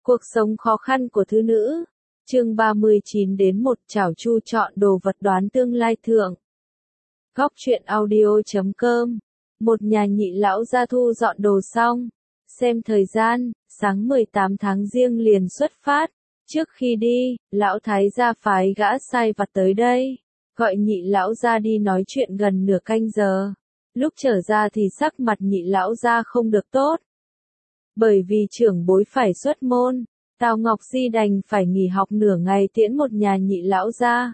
Cuộc sống khó khăn của thứ nữ. Chương 39-1 Chảo Chu chọn đồ vật đoán tương lai thượng. Góc truyện audio.com. Một nhà nhị lão gia thu dọn đồ xong. Xem thời gian, sáng 18 tháng Giêng liền xuất phát. Trước khi đi, lão thái gia phái gã sai vặt tới đây. Gọi nhị lão gia đi nói chuyện gần nửa canh giờ. Lúc trở ra thì sắc mặt nhị lão gia không được tốt. Bởi vì trưởng bối phải xuất môn, Tào Ngọc Di đành phải nghỉ học nửa ngày tiễn một nhà nhị lão gia.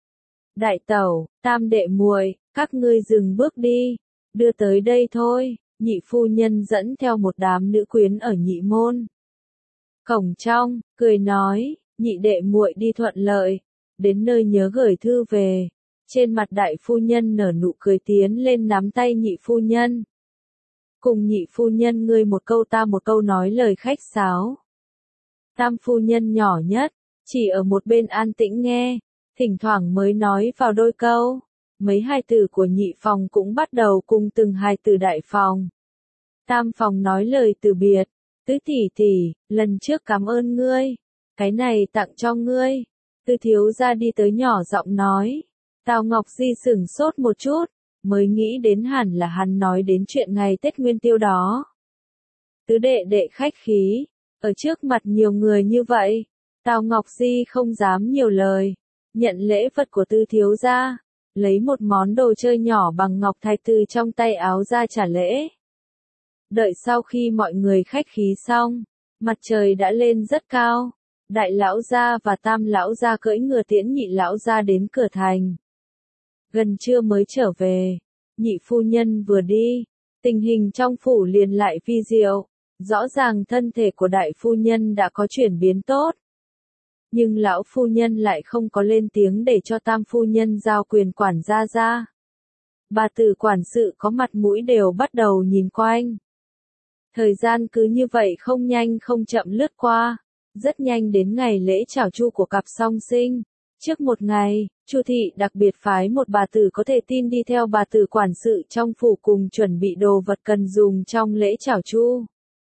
Đại tẩu, tam đệ muội, các ngươi dừng bước đi, đưa tới đây thôi. Nhị phu nhân dẫn theo một đám nữ quyến ở nhị môn cổng trong, cười nói, nhị đệ muội đi thuận lợi, đến nơi nhớ gửi thư về. Trên mặt đại phu nhân nở nụ cười tiến lên nắm tay nhị phu nhân. Cùng nhị phu nhân ngươi một câu ta một câu nói lời khách sáo. Tam phu nhân nhỏ nhất, chỉ ở một bên an tĩnh nghe, thỉnh thoảng mới nói vào đôi câu. Mấy hài tử của nhị phòng cũng bắt đầu cùng từng hài tử đại phòng. Tam phòng nói lời từ biệt, tứ tỷ tỷ, lần trước cảm ơn ngươi, cái này tặng cho ngươi. Tứ thiếu gia đi tới nhỏ giọng nói. Tào Ngọc Di sửng sốt một chút, mới nghĩ đến hẳn là hắn nói đến chuyện ngày Tết Nguyên Tiêu đó. Tứ đệ đệ khách khí, ở trước mặt nhiều người như vậy, Tào Ngọc Di không dám nhiều lời, nhận lễ vật của tứ thiếu gia, lấy một món đồ chơi nhỏ bằng ngọc thạch từ trong tay áo ra trả lễ. Đợi sau khi mọi người khách khí xong, mặt trời đã lên rất cao, đại lão gia và tam lão gia cưỡi ngựa tiễn nhị lão gia đến cửa thành. Gần trưa mới trở về, nhị phu nhân vừa đi, tình hình trong phủ liền lại vi diệu, rõ ràng thân thể của đại phu nhân đã có chuyển biến tốt. Nhưng lão phu nhân lại không có lên tiếng để cho tam phu nhân giao quyền quản gia ra. Bà tử quản sự có mặt mũi đều bắt đầu nhìn quanh. Thời gian cứ như vậy không nhanh không chậm lướt qua, rất nhanh đến ngày lễ chảo chu của cặp song sinh. Trước một ngày, Chu thị đặc biệt phái một bà tử có thể tin đi theo bà tử quản sự trong phủ cùng chuẩn bị đồ vật cần dùng trong lễ chảo chu.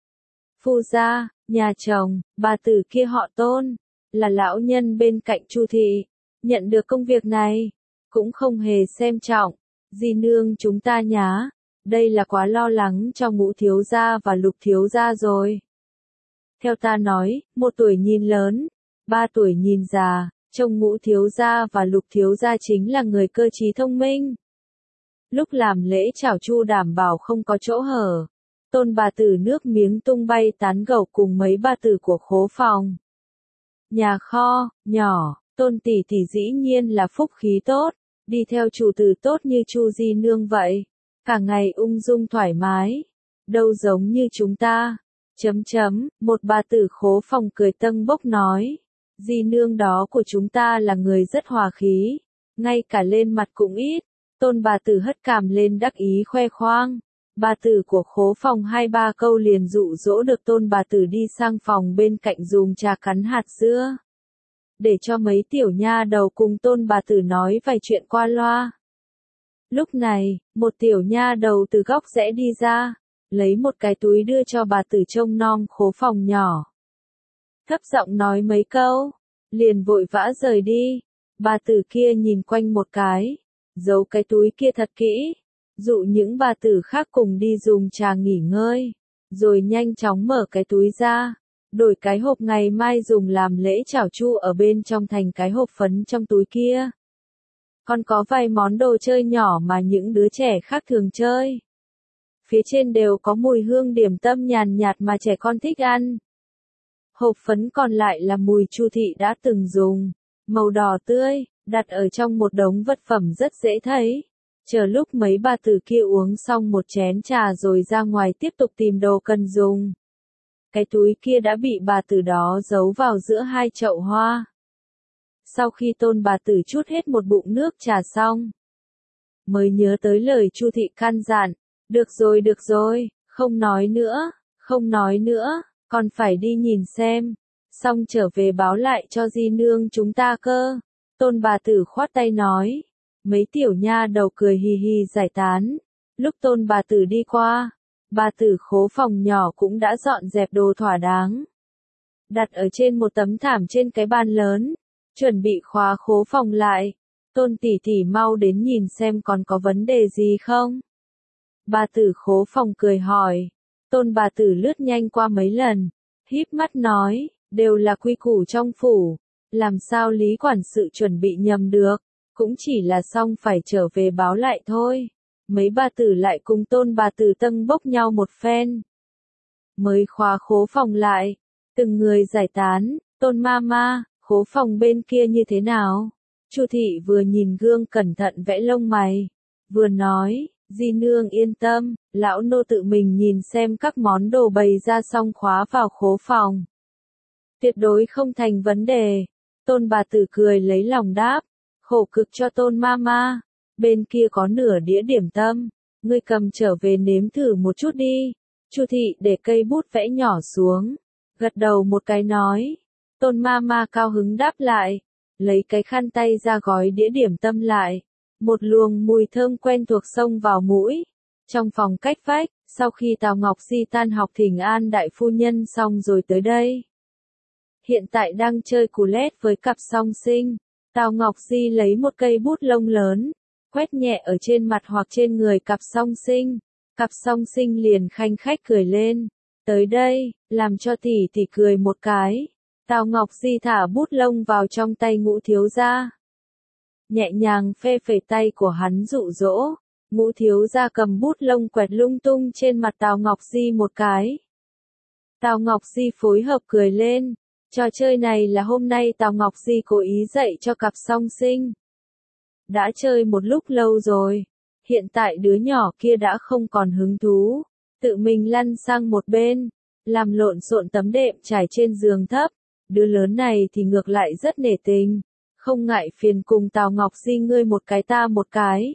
Phu gia, nhà chồng, bà tử kia họ Tôn, là lão nhân bên cạnh Chu thị, nhận được công việc này, cũng không hề xem trọng. Di nương chúng ta nhá, đây là quá lo lắng cho Ngũ thiếu gia và Lục thiếu gia rồi. Theo ta nói, 1 tuổi nhìn lớn, 3 tuổi nhìn già. Trông Ngũ thiếu gia và Lục thiếu gia chính là người cơ trí thông minh. Lúc làm lễ chảo chu đảm bảo không có chỗ hở. Tôn bà tử nước miếng tung bay tán gẫu cùng mấy bà tử của khố phòng. Nhà kho, nhỏ, Tôn tỷ tỷ dĩ nhiên là phúc khí tốt, đi theo chủ tử tốt như Chu di nương vậy. Cả ngày ung dung thoải mái. Đâu giống như chúng ta. Một bà tử khố phòng cười tâng bốc nói. Di nương đó của chúng ta là người rất hòa khí, ngay cả lên mặt cũng ít. Tôn bà tử hất cằm lên đắc ý khoe khoang. Bà tử của khố phòng 2-3 câu liền dụ dỗ được tôn bà tử đi sang phòng bên cạnh dùng trà cắn hạt dưa. Để cho mấy tiểu nha đầu cùng tôn bà tử nói vài chuyện qua loa. Lúc này, một tiểu nha đầu từ góc rẽ đi ra, lấy một cái túi đưa cho bà tử trông nom khố phòng nhỏ. Thấp giọng nói mấy câu, liền vội vã rời đi. Bà tử kia nhìn quanh một cái, giấu cái túi kia thật kỹ, dụ những bà tử khác cùng đi dùng trà nghỉ ngơi, rồi nhanh chóng mở cái túi ra, đổi cái hộp ngày mai dùng làm lễ chảo chu ở bên trong thành cái hộp phấn trong túi kia. Còn có vài món đồ chơi nhỏ mà những đứa trẻ khác thường chơi. Phía trên đều có mùi hương điểm tâm nhàn nhạt mà trẻ con thích ăn. Hộp phấn còn lại là mùi Chu thị đã từng dùng, màu đỏ tươi, đặt ở trong một đống vật phẩm rất dễ thấy. Chờ lúc mấy bà tử kia uống xong một chén trà rồi ra ngoài tiếp tục tìm đồ cần dùng. Cái túi kia đã bị bà tử đó giấu vào giữa 2 chậu hoa. Sau khi tôn bà tử trút hết một bụng nước trà xong, mới nhớ tới lời Chu thị căn dặn, được rồi, không nói nữa. Còn phải đi nhìn xem, xong trở về báo lại cho di nương chúng ta cơ. Tôn bà tử khoát tay nói. Mấy tiểu nha đầu cười hì hì giải tán. Lúc tôn bà tử đi qua, bà tử khố phòng nhỏ cũng đã dọn dẹp đồ thỏa đáng. đặt ở trên một tấm thảm trên cái bàn lớn, chuẩn bị khóa khố phòng lại. Tôn tỷ tỷ mau đến nhìn xem còn có vấn đề gì không? Bà tử khố phòng cười hỏi. Tôn bà tử lướt nhanh qua mấy lần, híp mắt nói, đều là quy củ trong phủ, làm sao Lý quản sự chuẩn bị nhầm được, cũng chỉ là xong phải trở về báo lại thôi. Mấy bà tử lại cùng tôn bà tử tâng bốc nhau một phen. Mới khóa khố phòng lại, từng người giải tán, Tôn ma, khố phòng bên kia như thế nào? Chu thị vừa nhìn gương cẩn thận vẽ lông mày, vừa nói, di nương yên tâm, lão nô tự mình nhìn xem các món đồ bày ra xong khóa vào khố phòng. Tuyệt đối không thành vấn đề. Tôn bà tử cười lấy lòng đáp, khổ cực cho Tôn ma, bên kia có nửa đĩa điểm tâm, ngươi cầm trở về nếm thử một chút đi. Chu thị để cây bút vẽ nhỏ xuống, gật đầu một cái nói. Tôn ma cao hứng đáp lại, lấy cái khăn tay ra gói đĩa điểm tâm lại. Một luồng mùi thơm quen thuộc xông vào mũi. Trong phòng cách vách, sau khi Tào Ngọc Di tan học thỉnh an đại phu nhân xong rồi tới đây. Hiện tại đang chơi cù lét với cặp song sinh. Tào Ngọc Di lấy một cây bút lông lớn, quét nhẹ ở trên mặt hoặc trên người cặp song sinh. Cặp song sinh liền khanh khách cười lên. Tới đây, làm cho tỷ tỷ cười một cái. Tào Ngọc Di thả bút lông vào trong tay Ngũ thiếu gia. Nhẹ nhàng phê phẩy tay của hắn dụ dỗ. Ngũ thiếu gia cầm bút lông quẹt lung tung trên mặt Tào Ngọc Di một cái. Tào Ngọc Di phối hợp cười lên. Trò chơi này là hôm nay Tào Ngọc Di cố ý dạy cho cặp song sinh. Đã chơi một lúc lâu rồi. Hiện tại đứa nhỏ kia đã không còn hứng thú. Tự mình lăn sang một bên. Làm lộn xộn tấm đệm trải trên giường thấp. Đứa lớn này thì ngược lại rất nể tình. Không ngại phiền cùng Tào Ngọc Di ngươi một cái ta một cái.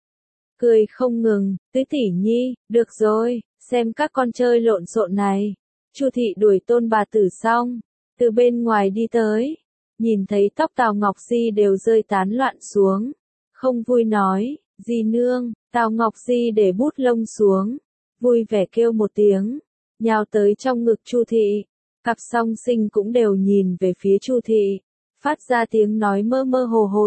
Cười không ngừng, tứ tỷ nhi, được rồi, xem các con chơi lộn xộn này. Chu thị đuổi Tôn bà tử xong, từ bên ngoài đi tới, nhìn thấy tóc Tào Ngọc Di đều rơi tán loạn xuống. Không vui nói, di nương, Tào Ngọc Di để bút lông xuống, vui vẻ kêu một tiếng, nhào tới trong ngực Chu thị. Cặp song sinh cũng đều nhìn về phía Chu thị, phát ra tiếng nói mơ mơ hồ hồ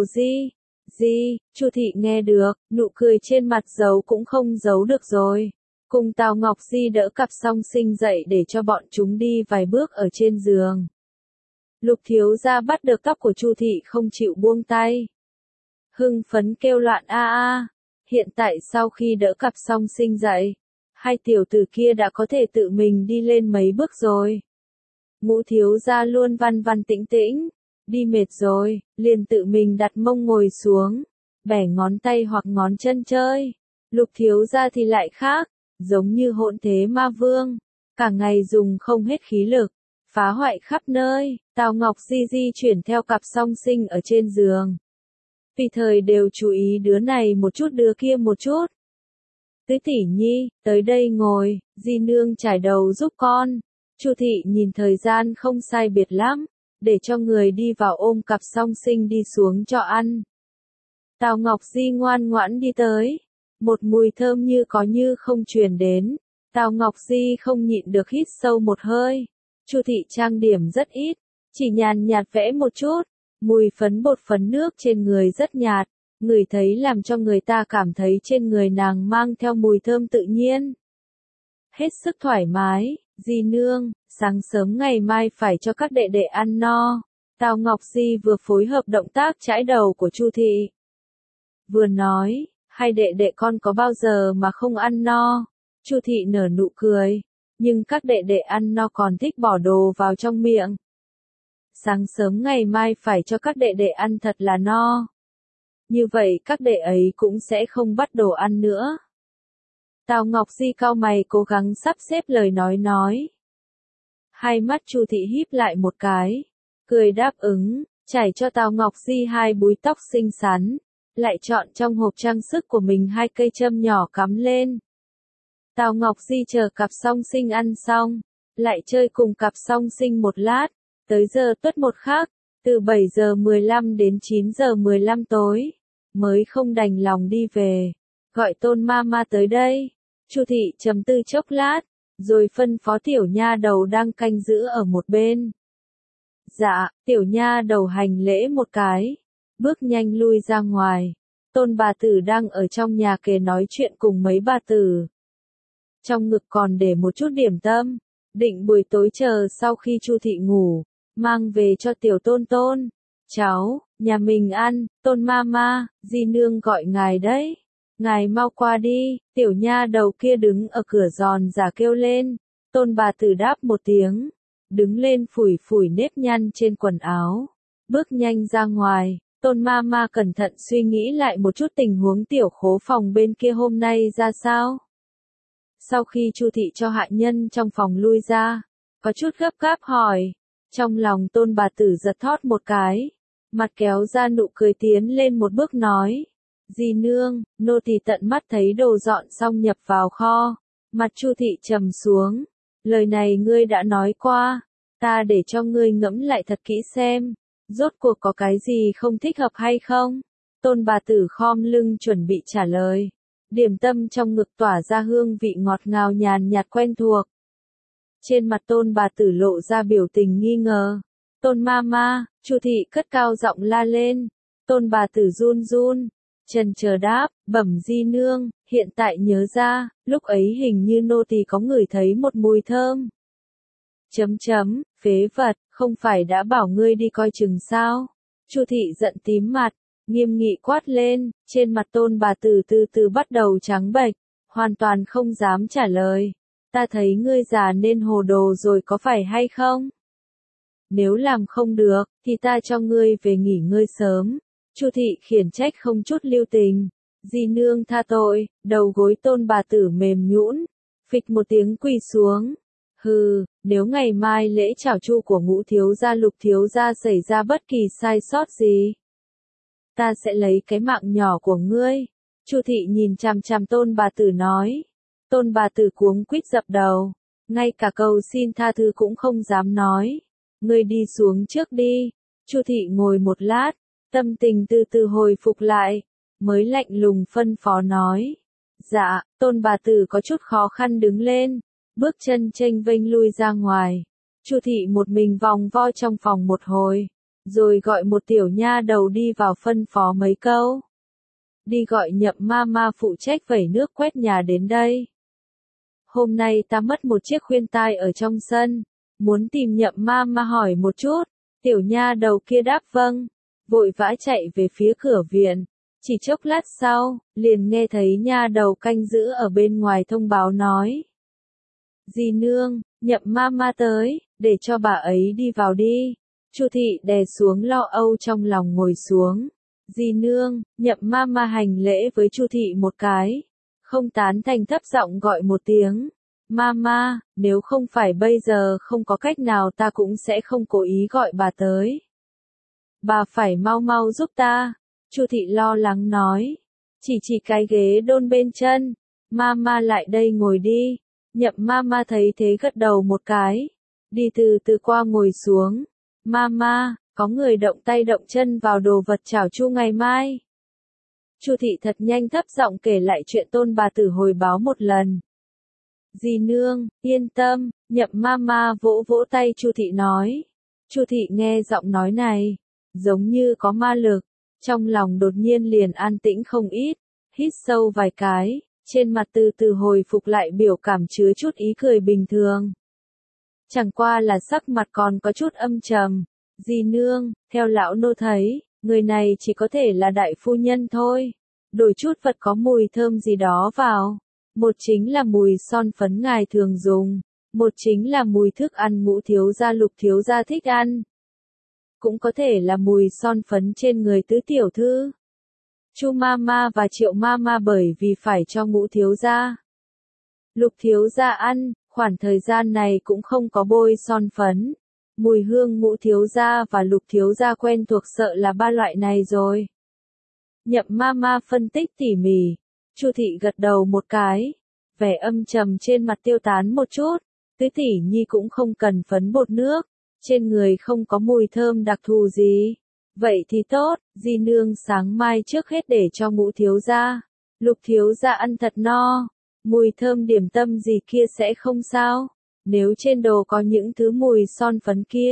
Di, Chu thị nghe được, nụ cười trên mặt giấu cũng không giấu được rồi. Cùng Tào Ngọc Di đỡ cặp song sinh dậy để cho bọn chúng đi vài bước ở trên giường. Lục thiếu gia bắt được tóc của Chu thị không chịu buông tay. Hưng phấn kêu loạn a. Hiện tại sau khi đỡ cặp song sinh dậy, hai tiểu tử kia đã có thể tự mình đi lên mấy bước rồi. Ngũ thiếu gia luôn văn văn tĩnh tĩnh, đi mệt rồi, liền tự mình đặt mông ngồi xuống, bẻ ngón tay hoặc ngón chân chơi. Lục thiếu gia thì lại khác, giống như hỗn thế ma vương, cả ngày dùng không hết khí lực, phá hoại khắp nơi. Tào Ngọc Di chuyển theo cặp song sinh ở trên giường. Vì thời đều chú ý đứa này một chút đứa kia một chút. Tứ tỷ nhi, tới đây ngồi, di nương trải đầu giúp con. Chu thị nhìn thời gian không sai biệt lắm, để cho người đi vào ôm cặp song sinh đi xuống cho ăn. Tào Ngọc Di ngoan ngoãn đi tới, một mùi thơm như có như không truyền đến. Tào Ngọc Di không nhịn được hít sâu một hơi. Chu thị trang điểm rất ít, chỉ nhàn nhạt vẽ một chút, mùi phấn bột phấn nước trên người rất nhạt, ngửi thấy làm cho người ta cảm thấy trên người nàng mang theo mùi thơm tự nhiên. Hết sức thoải mái, di nương, sáng sớm ngày mai phải cho các đệ đệ ăn no. Tào Ngọc Di vừa phối hợp động tác chải đầu của Chu thị, vừa nói, hai đệ đệ con có bao giờ mà không ăn no. Chu thị nở nụ cười, nhưng các đệ đệ ăn no còn thích bỏ đồ vào trong miệng. Sáng sớm ngày mai phải cho các đệ đệ ăn thật là no. Như vậy các đệ ấy cũng sẽ không bắt đồ ăn nữa. Tào Ngọc Di cau mày cố gắng sắp xếp lời nói. Hai mắt Chu thị híp lại một cái, cười đáp ứng, chải cho Tào Ngọc Di hai búi tóc xinh xắn, lại chọn trong hộp trang sức của mình hai cây châm nhỏ cắm lên. Tào Ngọc Di chờ cặp song sinh ăn xong, lại chơi cùng cặp song sinh một lát, tới giờ tuất một khắc, từ 7 giờ 15 đến 9 giờ 15 tối, mới không đành lòng đi về, gọi Tôn ma tới đây. Chu thị trầm tư chốc lát, rồi phân phó tiểu nha đầu đang canh giữ ở một bên, Dạ, tiểu nha đầu hành lễ một cái, bước nhanh lui ra ngoài. Tôn bà tử đang ở trong nhà kề nói chuyện cùng mấy bà tử. Trong ngực còn để một chút điểm tâm, định buổi tối chờ sau khi Chu thị ngủ, mang về cho tiểu Tôn Tôn. Cháu, nhà mình ăn, Tôn mama, di nương gọi ngài đấy. Ngài mau qua đi, tiểu nha đầu kia đứng ở cửa giòn giả kêu lên. Tôn bà tử đáp một tiếng, đứng lên phủi phủi nếp nhăn trên quần áo, bước nhanh ra ngoài. Tôn mama cẩn thận suy nghĩ lại một chút tình huống tiểu khố phòng bên kia hôm nay ra sao. Sau khi Chu thị cho hạ nhân trong phòng lui ra, có chút gấp gáp hỏi, trong lòng Tôn bà tử giật thót một cái, mặt kéo ra nụ cười tiến lên một bước nói, dì nương, nô tỳ tận mắt thấy đồ dọn xong nhập vào kho. Mặt Chu thị trầm xuống, lời này ngươi đã nói qua, ta để cho ngươi ngẫm lại thật kỹ xem, rốt cuộc có cái gì không thích hợp hay không? Tôn bà tử khom lưng chuẩn bị trả lời. Điểm tâm trong ngực tỏa ra hương vị ngọt ngào nhàn nhạt quen thuộc. Trên mặt Tôn bà tử lộ ra biểu tình nghi ngờ. Tôn mama, Chu thị cất cao giọng la lên. Tôn bà tử run run, chần chờ đáp, bẩm di nương, hiện tại nhớ ra, lúc ấy hình như nô tỳ có ngửi thấy một mùi thơm. Phế vật, không phải đã bảo ngươi đi coi chừng sao? Chu thị giận tím mặt, nghiêm nghị quát lên, trên mặt Tôn bà tử từ từ bắt đầu trắng bệch, hoàn toàn không dám trả lời. Ta thấy ngươi già nên hồ đồ rồi có phải hay không? Nếu làm không được, thì ta cho ngươi về nghỉ ngơi sớm. Chu thị khiển trách không chút lưu tình. Di nương tha tội, đầu gối Tôn bà tử mềm nhũn, phịch một tiếng quỳ xuống. Hừ, nếu ngày mai lễ chào Chu của Ngũ thiếu gia Lục thiếu gia xảy ra bất kỳ sai sót gì, ta sẽ lấy cái mạng nhỏ của ngươi. Chu thị nhìn chằm chằm Tôn bà tử nói. Tôn bà tử cuống quýt dập đầu, ngay cả cầu xin tha thứ cũng không dám nói. Ngươi đi xuống trước đi. Chu thị ngồi một lát, tâm tình từ từ hồi phục lại, mới lạnh lùng phân phó nói. Dạ, Tôn bà tử có chút khó khăn đứng lên, bước chân chênh vênh lui ra ngoài. Chu thị một mình vòng vo trong phòng một hồi, rồi gọi một tiểu nha đầu đi vào phân phó mấy câu. Đi gọi Nhậm mama phụ trách vẩy nước quét nhà đến đây. Hôm nay ta mất một chiếc khuyên tai ở trong sân, muốn tìm Nhậm mama hỏi một chút. Tiểu nha đầu kia đáp vâng, vội vã chạy về phía cửa viện. Chỉ chốc lát sau, liền nghe thấy nha đầu canh giữ ở bên ngoài thông báo nói. Dì nương, Nhậm mama tới, để cho bà ấy đi vào đi. Chu thị đè xuống lo âu trong lòng ngồi xuống. Dì nương, Nhậm mama hành lễ với Chu thị một cái, không tán thành thấp giọng gọi một tiếng. Mama, nếu không phải bây giờ không có cách nào ta cũng sẽ không cố ý gọi bà tới. Bà phải mau mau giúp ta. Chu thị lo lắng nói. Chỉ cái ghế đôn bên chân. Mama lại đây ngồi đi. Nhậm mama thấy thế gật đầu một cái. Đi từ từ qua ngồi xuống. Mama, có người động tay động chân vào đồ vật chảo Chu ngày mai. Chu thị thật nhanh thấp giọng kể lại chuyện Tôn bà tử hồi báo một lần. Dì nương, yên tâm, Nhậm mama vỗ vỗ tay Chu thị nói. Chu thị nghe giọng nói này, giống như có ma lực, trong lòng đột nhiên liền an tĩnh không ít, hít sâu vài cái, trên mặt từ từ hồi phục lại biểu cảm chứa chút ý cười bình thường. Chẳng qua là sắc mặt còn có chút âm trầm. Dì nương, theo lão nô thấy, người này chỉ có thể là đại phu nhân thôi. Đổi chút vật có mùi thơm gì đó vào. Một chính là mùi son phấn ngài thường dùng, một chính là mùi thức ăn Ngũ thiếu gia Lục thiếu gia thích ăn. Cũng có thể là mùi son phấn trên người tứ tiểu thư. Chu mama và Triệu mama bởi vì phải cho Ngũ thiếu gia, Lục thiếu gia ăn, khoảng thời gian này cũng không có bôi son phấn. Mùi hương Ngũ thiếu gia và Lục thiếu gia quen thuộc sợ là ba loại này rồi. Nhậm mama phân tích tỉ mỉ. Chu thị gật đầu một cái, vẻ âm trầm trên mặt tiêu tán một chút. Tứ tỷ nhi cũng không cần phấn bột nước, trên người không có mùi thơm đặc thù gì. Vậy thì tốt, di nương sáng mai trước hết để cho Ngũ thiếu gia, Lục thiếu gia ăn thật no. Mùi thơm điểm tâm gì kia sẽ không sao. Nếu trên đồ có những thứ mùi son phấn kia,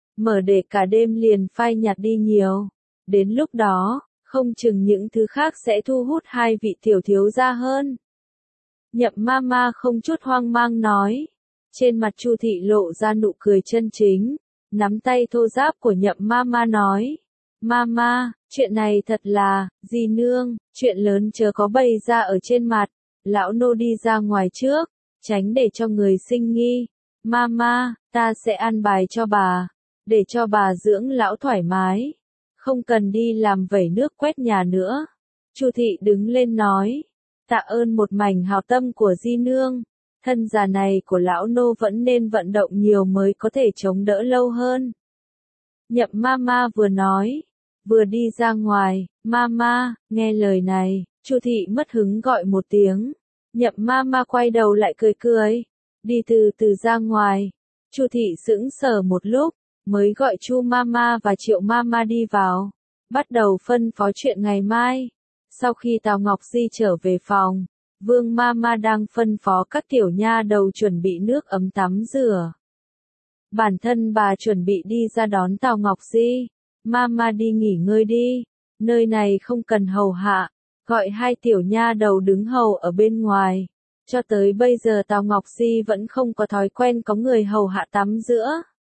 mở để cả đêm liền phai nhạt đi nhiều. Đến lúc đó, không chừng những thứ khác sẽ thu hút hai vị tiểu thiếu gia hơn. Nhậm Mama không chút hoang mang nói. Trên mặt Chu thị lộ ra nụ cười chân chính, nắm tay thô ráp của Nhậm Mama nói. Mama, chuyện này thật là, dì nương, chuyện lớn chớ có bày ra ở trên mặt. Lão nô đi ra ngoài trước, tránh để cho người sinh nghi. Mama, ta sẽ an bài cho bà, để cho bà dưỡng lão thoải mái, không cần đi làm vẩy nước quét nhà nữa. Chu thị đứng lên nói, tạ ơn một mảnh hào tâm của di nương, thân già này của lão nô vẫn nên vận động nhiều mới có thể chống đỡ lâu hơn. Nhậm Mama vừa nói, vừa đi ra ngoài. Mama, nghe lời này, Chu thị mất hứng gọi một tiếng. Nhậm Mama quay đầu lại cười cười, đi từ từ ra ngoài. Chu thị sững sờ một lúc, mới gọi Chu Mama và Triệu Mama đi vào, bắt đầu phân phó chuyện ngày mai. Sau khi Tào Ngọc Di trở về phòng, Vương Mama đang phân phó các tiểu nha đầu chuẩn bị nước ấm tắm rửa. Bản thân bà chuẩn bị đi ra đón Tào Ngọc Di. Mama đi nghỉ ngơi đi, nơi này không cần hầu hạ, gọi hai tiểu nha đầu đứng hầu ở bên ngoài. Cho tới bây giờ Tào Ngọc Di vẫn không có thói quen có người hầu hạ tắm rửa.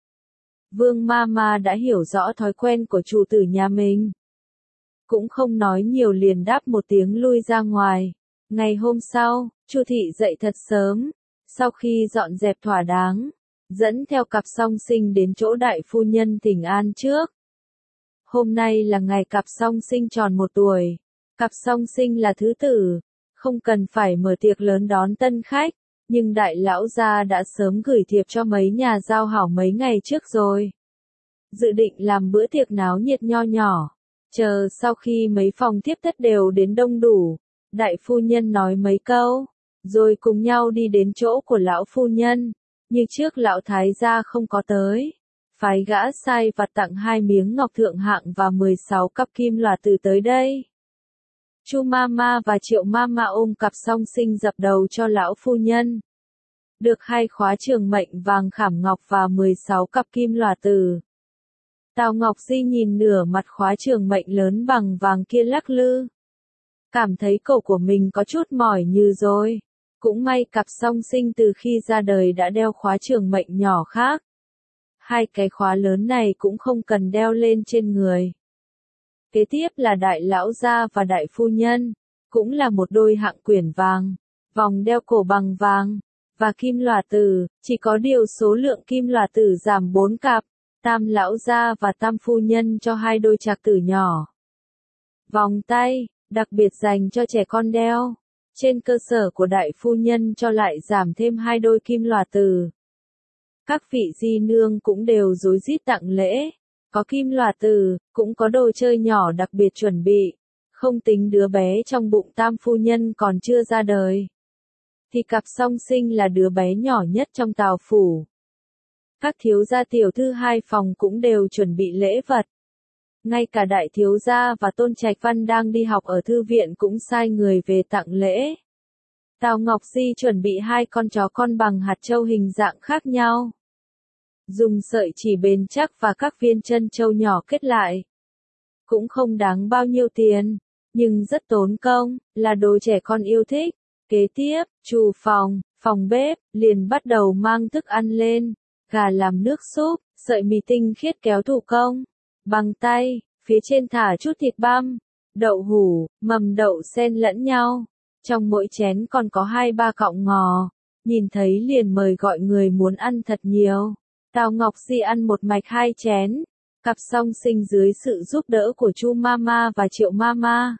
Vương Mama đã hiểu rõ thói quen của chủ tử nhà mình. Cũng không nói nhiều liền đáp một tiếng lui ra ngoài. Ngày hôm sau, Chu thị dậy thật sớm, sau khi dọn dẹp thỏa đáng, dẫn theo cặp song sinh đến chỗ đại phu nhân thỉnh an trước. Hôm nay là ngày cặp song sinh tròn 1 tuổi. Cặp song sinh là thứ tử, không cần phải mở tiệc lớn đón tân khách, nhưng đại lão gia đã sớm gửi thiệp cho mấy nhà giao hảo mấy ngày trước rồi. Dự định làm bữa tiệc náo nhiệt nho nhỏ, chờ sau khi mấy phòng tiếp thất đều đến đông đủ, đại phu nhân nói mấy câu, rồi cùng nhau đi đến chỗ của lão phu nhân. Như trước lão thái gia không có tới, phái gã sai vặt tặng 2 miếng ngọc thượng hạng và 16 cặp kim lòa tử tới đây. Chu Mama và Triệu Mama ôm cặp song sinh dập đầu cho lão phu nhân. Được 2 khóa trường mệnh vàng khảm ngọc và 16 cặp kim lòa tử. Tào Ngọc Di nhìn nửa mặt khóa trường mệnh lớn bằng vàng kia lắc lư, cảm thấy cổ của mình có chút mỏi như rồi. Cũng may cặp song sinh từ khi ra đời đã đeo khóa trường mệnh nhỏ khác. 2 cái khóa lớn này cũng không cần đeo lên trên người. Kế tiếp là đại lão gia và đại phu nhân, cũng là một đôi hạng quyển vàng, vòng đeo cổ bằng vàng, và kim lòa tử, chỉ có điều số lượng kim lòa tử giảm 4 cặp, tam lão gia và tam phu nhân cho 2 đôi trạc tử nhỏ. Vòng tay, đặc biệt dành cho trẻ con đeo, trên cơ sở của đại phu nhân cho lại giảm thêm 2 đôi kim lòa tử. Các vị di nương cũng đều rối rít tặng lễ, có kim lòa tử, cũng có đồ chơi nhỏ đặc biệt chuẩn bị, không tính đứa bé trong bụng tam phu nhân còn chưa ra đời, thì cặp song sinh là đứa bé nhỏ nhất trong Tào phủ. Các thiếu gia tiểu thư 2 phòng cũng đều chuẩn bị lễ vật. Ngay cả đại thiếu gia và Tôn Trạch Văn đang đi học ở thư viện cũng sai người về tặng lễ. Tào Ngọc Di chuẩn bị 2 con chó con bằng hạt châu hình dạng khác nhau, dùng sợi chỉ bền chắc và các viên chân châu nhỏ kết lại. Cũng không đáng bao nhiêu tiền, nhưng rất tốn công, là đồ trẻ con yêu thích. Kế tiếp, chủ phòng, phòng bếp, liền bắt đầu mang thức ăn lên. Gà làm nước súp, sợi mì tinh khiết kéo thủ công, bằng tay, phía trên thả chút thịt băm, đậu hũ, mầm đậu xen lẫn nhau. Trong mỗi chén còn có 2-3 cọng ngò, nhìn thấy liền mời gọi người muốn ăn thật nhiều. Tào Ngọc Di ăn một mạch 2 chén, cặp song sinh dưới sự giúp đỡ của Chu Mama và Triệu Mama,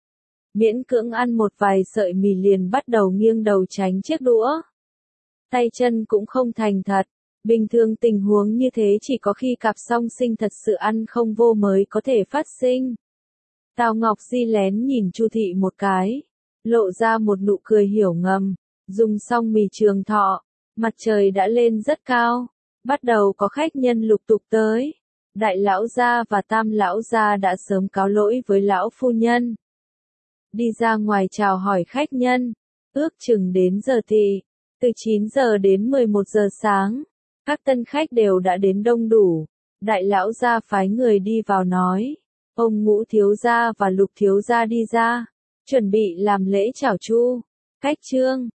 miễn cưỡng ăn một vài sợi mì liền bắt đầu nghiêng đầu tránh chiếc đũa. Tay chân cũng không thành thật, bình thường tình huống như thế chỉ có khi cặp song sinh thật sự ăn không vô mới có thể phát sinh. Tào Ngọc Di lén nhìn Chu thị một cái, lộ ra một nụ cười hiểu ngầm, dùng xong mì trường thọ, mặt trời đã lên rất cao, bắt đầu có khách nhân lục tục tới. Đại lão gia và tam lão gia đã sớm cáo lỗi với lão phu nhân, đi ra ngoài chào hỏi khách nhân, ước chừng đến giờ thì, từ 9 giờ đến 11 giờ sáng, các tân khách đều đã đến đông đủ. Đại lão gia phái người đi vào nói, ông Ngũ thiếu gia và Lục thiếu gia đi ra, chuẩn bị làm lễ chào Chu. Cách Trương